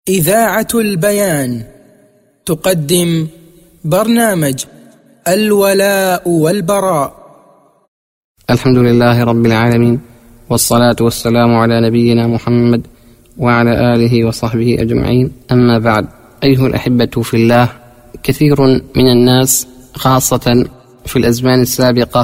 إذاعة البيان تقدم برنامج الولاء والبراء. الحمد لله رب العالمين، والصلاة والسلام على نبينا محمد وعلى آله وصحبه أجمعين، أما بعد. أيها الأحبة في الله، كثير من الناس خاصة في الأزمان السابقة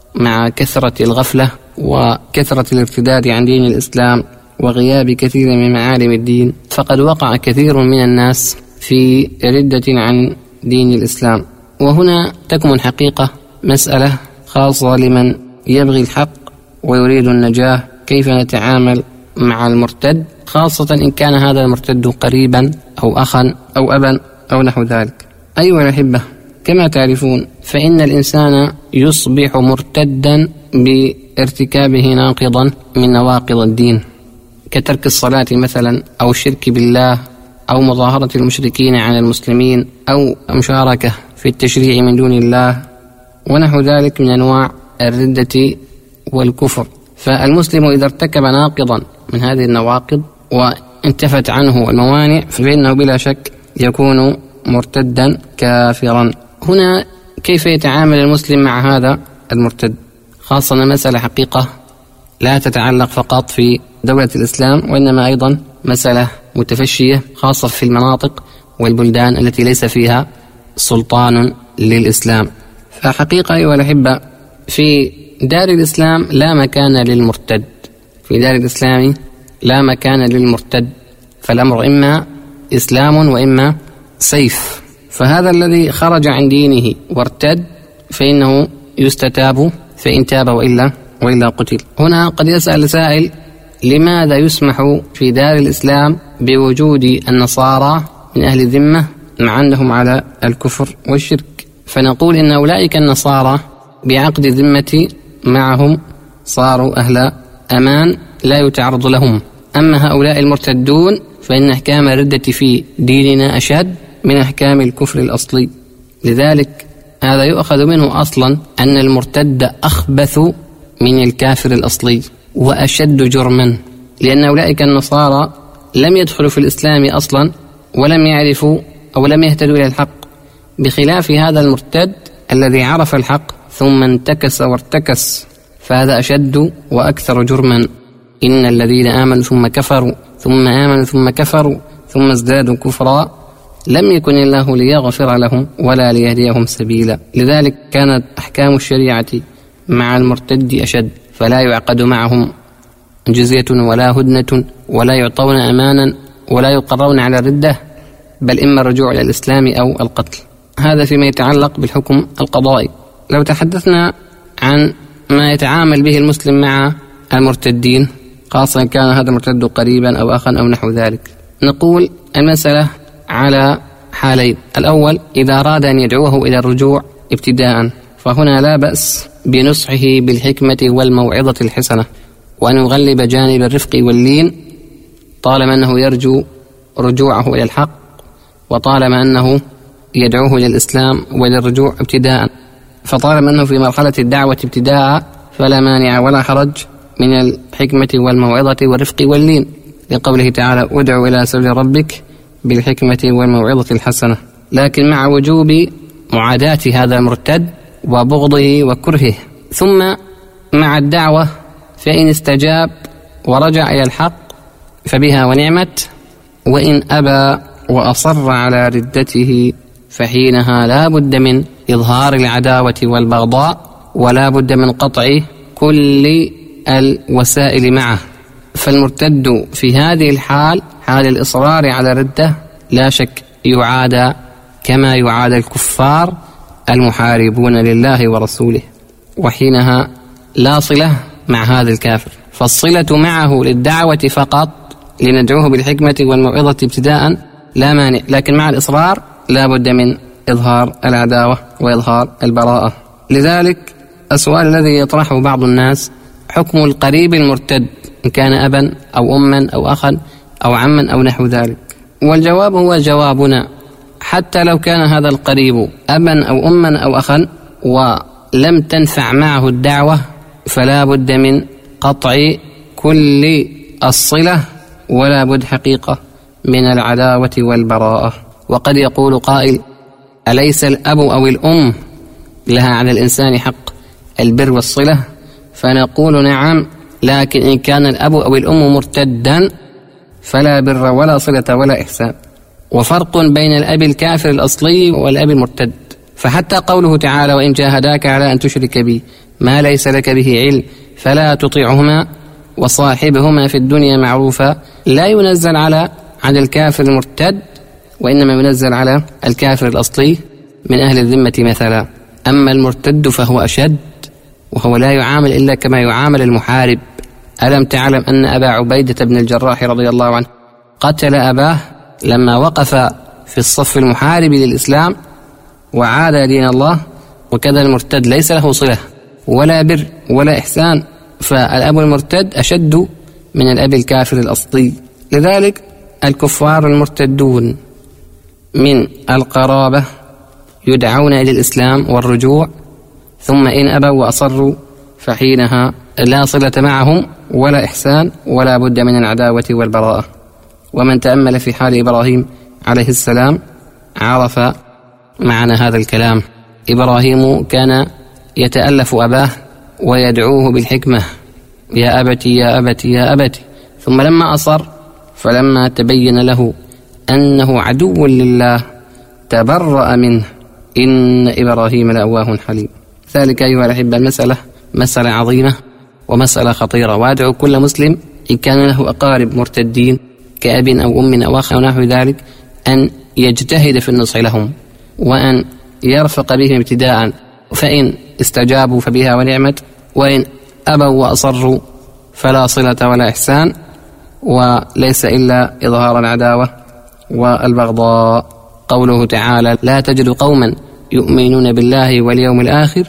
مع كثرة الغفلة وكثرة الارتداد عن دين الإسلام وغياب كثير من معالم الدين، فقد وقع كثير من الناس في ردة عن دين الإسلام. وهنا تكمن حقيقة مسألة خاصة لمن يبغي الحق ويريد النجاة: كيف نتعامل مع المرتد، خاصة إن كان هذا المرتد قريبا أو أخا أو أبا أو نحو ذلك. أيها الأحبة، كما تعرفون فإن الإنسان يصبح مرتدا بارتكابه ناقضا من نواقض الدين، كترك الصلاة مثلا، أو الشرك بالله، أو مظاهرة المشركين عن المسلمين، أو مشاركة في التشريع من دون الله، ونحو ذلك من أنواع الردة والكفر. فالمسلم إذا ارتكب ناقضا من هذه النواقض وانتفت عنه الموانع فإنه بلا شك يكون مرتدا كافرا. هنا كيف يتعامل المسلم مع هذا المرتد؟ خاصة مسألة حقيقة لا تتعلق فقط في دولة الإسلام، وإنما أيضا مسألة متفشية خاصة في المناطق والبلدان التي ليس فيها سلطان للإسلام. فحقيقة أيها الأحبة، في دار الإسلام لا مكان للمرتد، في دار الإسلام لا مكان للمرتد، فالأمر إما إسلام وإما سيف. فهذا الذي خرج عن دينه وارتد فإنه يستتاب، فإن تاب وإلا قتل. هنا قد يسأل سائل: لماذا يسمح في دار الإسلام بوجود النصارى من أهل الذمة مع أنهم على الكفر والشرك؟ فنقول إن أولئك النصارى بعقد الذمة معهم صاروا أهل أمان لا يتعرض لهم. أما هؤلاء المرتدون فإن أحكام الردة في ديننا أشد من أحكام الكفر الأصلي. لذلك هذا يؤخذ منه أصلا أن المرتد أخبث من الكافر الأصلي وأشد جرما، لأن أولئك النصارى لم يدخلوا في الإسلام أصلا ولم يعرفوا أو لم يهتدوا إلى الحق، بخلاف هذا المرتد الذي عرف الحق ثم انتكس وارتكس، فهذا أشد وأكثر جرما. إن الذين آمنوا ثم كفروا ثم آمنوا ثم كفروا ثم ازدادوا كفرا لم يكن الله ليغفر لهم ولا ليهديهم سبيلا. لذلك كانت أحكام الشريعة مع المرتد أشد، فلا يعقد معهم جزية ولا هدنة ولا يعطون أمانا ولا يقرون على الردة، بل إما الرجوع إلى الإسلام أو القتل. هذا فيما يتعلق بالحكم القضائي. لو تحدثنا عن ما يتعامل به المسلم مع المرتدين، خاصة كان هذا المرتد قريبا أو أخا أو نحو ذلك، نقول المسألة على حالين: الأول إذا أراد أن يدعوه إلى الرجوع ابتداء، فهنا لا بأس بنصحه بالحكمة والموعظة الحسنة، وأن يغلب جانب الرفق واللين طالما أنه يرجو رجوعه إلى الحق، وطالما أنه يدعوه إلى الإسلام وإلى الرجوع ابتداء. فطالما أنه في مرحلة الدعوة ابتداء فلا مانع ولا حرج من الحكمة والموعظة والرفق واللين، لقوله تعالى: ادع إلى سبيل ربك بالحكمة والموعظة الحسنة. لكن مع وجوب معاداة هذا المرتد وبغضه وكرهه. ثم مع الدعوة فإن استجاب ورجع إلى الحق فبها ونعمت، وإن أبى وأصر على ردته فحينها لا بد من إظهار العداوة والبغضاء، ولا بد من قطع كل الوسائل معه. فالمرتد في هذه الحال، حال الإصرار على الردة، لا شك يعادى كما يعادى الكفار المحاربون لله ورسوله، وحينها لا صلة مع هذا الكافر. فالصلة معه للدعوة فقط لندعوه بالحكمة والموعظة ابتداء لا مانع، لكن مع الإصرار لا بد من إظهار العداوة وإظهار البراءة. لذلك السؤال الذي يطرحه بعض الناس: حكم القريب المرتد إن كان أبا أو أما أو أخا أو عما أو نحو ذلك؟ والجواب هو جوابنا: حتى لو كان هذا القريب أبا أو أما أو أخا ولم تنفع معه الدعوة فلا بد من قطع كل الصلة، ولا بد حقيقة من العداوة والبراءة. وقد يقول قائل: أليس الأب أو الأم لها على الإنسان حق البر والصلة؟ فنقول: نعم، لكن إن كان الأب أو الأم مرتدا فلا بر ولا صلة ولا إحسان. وفرق بين الأب الكافر الأصلي والأب المرتد. فحتى قوله تعالى: وإن جاهداك على أن تشرك بي ما ليس لك به علم فلا تطيعهما وصاحبهما في الدنيا معروفا، لا ينزل على الكافر المرتد، وإنما ينزل على الكافر الأصلي من أهل الذمة مثلا. أما المرتد فهو أشد، وهو لا يعامل إلا كما يعامل المحارب. ألم تعلم أن أبا عبيدة بن الجراح رضي الله عنه قتل أباه لما وقف في الصف المحارب للإسلام وعاد دين الله؟ وكذا المرتد ليس له صلة ولا بر ولا إحسان، فالأب المرتد أشد من الأب الكافر الأصلي. لذلك الكفار المرتدون من القرابة يدعون إلى الإسلام والرجوع، ثم إن أبوا وأصروا فحينها لا صلة معهم ولا إحسان، ولا بد من العداوة والبراءة. ومن تأمل في حال إبراهيم عليه السلام عرف معنى هذا الكلام. إبراهيم كان يتألف أباه ويدعوه بالحكمة: يا أبتي يا أبتي يا أبتي. ثم لما أصر، فلما تبين له أنه عدو لله تبرأ منه، إن إبراهيم لأواه حليم. ذلك أيها الأحبة مسألة عظيمة ومسألة خطيرة، وأدعو كل مسلم إن كان له أقارب مرتدين كأب أو أم أو أخ أو نحو ذلك أن يجتهد في النصح لهم، وأن يرفق بهم ابتداء، فإن استجابوا فبها ونعمت، وإن أبوا وأصروا فلا صلة ولا إحسان، وليس إلا إظهار العداوة والبغضاء. قوله تعالى: لا تجد قوما يؤمنون بالله واليوم الآخر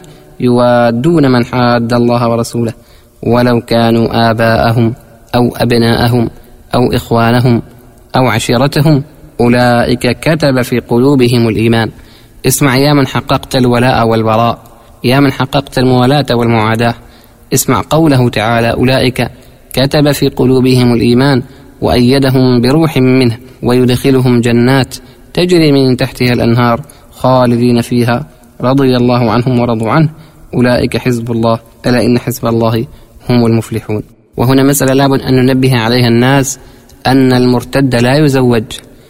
يوادون من حاد الله ورسوله ولو كانوا آباءهم أو أبناءهم أو إخوانهم أو عشيرتهم أولئك كتب في قلوبهم الإيمان. اسمع يا من حققت الولاء والبراء، يا من حققت الموالاة والمعاداة، اسمع قوله تعالى: أولئك كتب في قلوبهم الإيمان وأيدهم بروح منه ويدخلهم جنات تجري من تحتها الأنهار خالدين فيها رضي الله عنهم ورضوا عنه أولئك حزب الله ألا إن حزب الله هم المفلحون. وهنا مسألة لابد أن ننبه عليها الناس، أن المرتد لا يزوج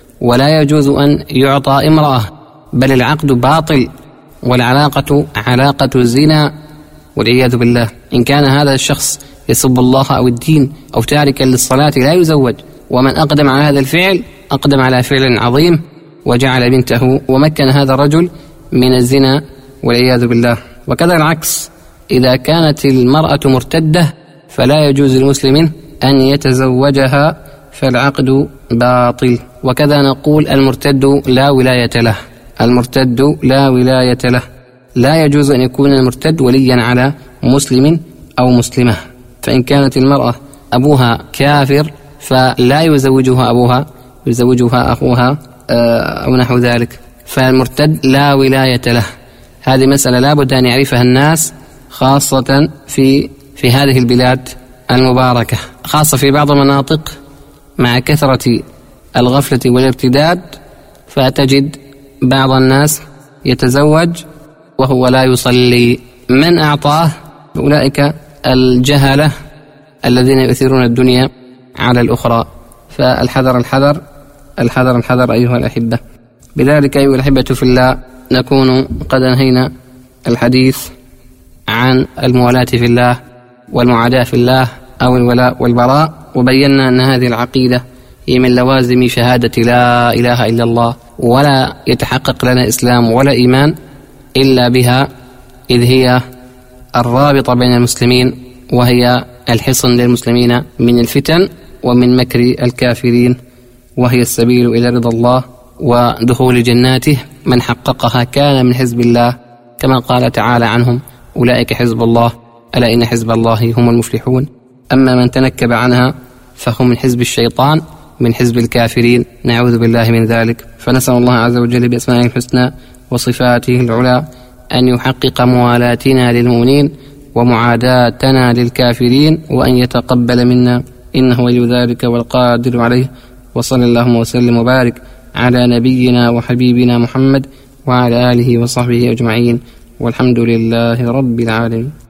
ولا يجوز أن يعطى امرأة، بل العقد باطل والعلاقة علاقة زنا والعياذ بالله. إن كان هذا الشخص يسب الله أو الدين أو تاركا للصلاة لا يزوج، ومن أقدم على هذا الفعل أقدم على فعل عظيم وجعل بنته ومكن هذا الرجل من الزنا والعياذ بالله. وكذا العكس، إذا كانت المرأة مرتدة فلا يجوز للمسلم أن يتزوجها، فالعقد باطل. وكذا نقول: المرتد لا ولاية له، المرتد لا ولاية له، لا يجوز أن يكون المرتد وليا على مسلم أو مسلمة. فإن كانت المرأة أبوها كافر فلا يزوجها أبوها، يزوجها أخوها أو نحو ذلك، فالمرتد لا ولاية له. هذه مسألة لا بد أن يعرفها الناس، خاصة في هذه البلاد المباركة، خاصة في بعض المناطق مع كثرة الغفلة والارتداد، فتجد بعض الناس يتزوج وهو لا يصلي. من أعطاه؟ أولئك الجهلة الذين يؤثرون الدنيا على الأخرى. فالحذر الحذر الحذر الحذر أيها الأحبة. بذلك أيها الأحبة في الله نكون قد أنهينا الحديث عن الموالاة في الله والمعاداة في الله أو الولاء والبراء، وبينا أن هذه العقيدة هي من لوازم شهادة لا إله إلا الله، ولا يتحقق لنا إسلام ولا إيمان إلا بها، إذ هي الرابطة بين المسلمين، وهي الحصن للمسلمين من الفتن ومن مكر الكافرين، وهي السبيل إلى رضا الله ودخول جناته. من حققها كان من حزب الله، كما قال تعالى عنهم: أولئك حزب الله ألا إن حزب الله هم المفلحون. أما من تنكب عنها فهم من حزب الشيطان، من حزب الكافرين، نعوذ بالله من ذلك. فنسأل الله عز وجل بأسمائه الحسنى وصفاته العلى أن يحقق موالاتنا للمؤمنين ومعاداتنا للكافرين، وأن يتقبل منا إنه ولي ذلك والقادر عليه. وصلى اللهم وسلم وبارك على نبينا وحبيبنا محمد وعلى آله وصحبه أجمعين، والحمد لله رب العالمين.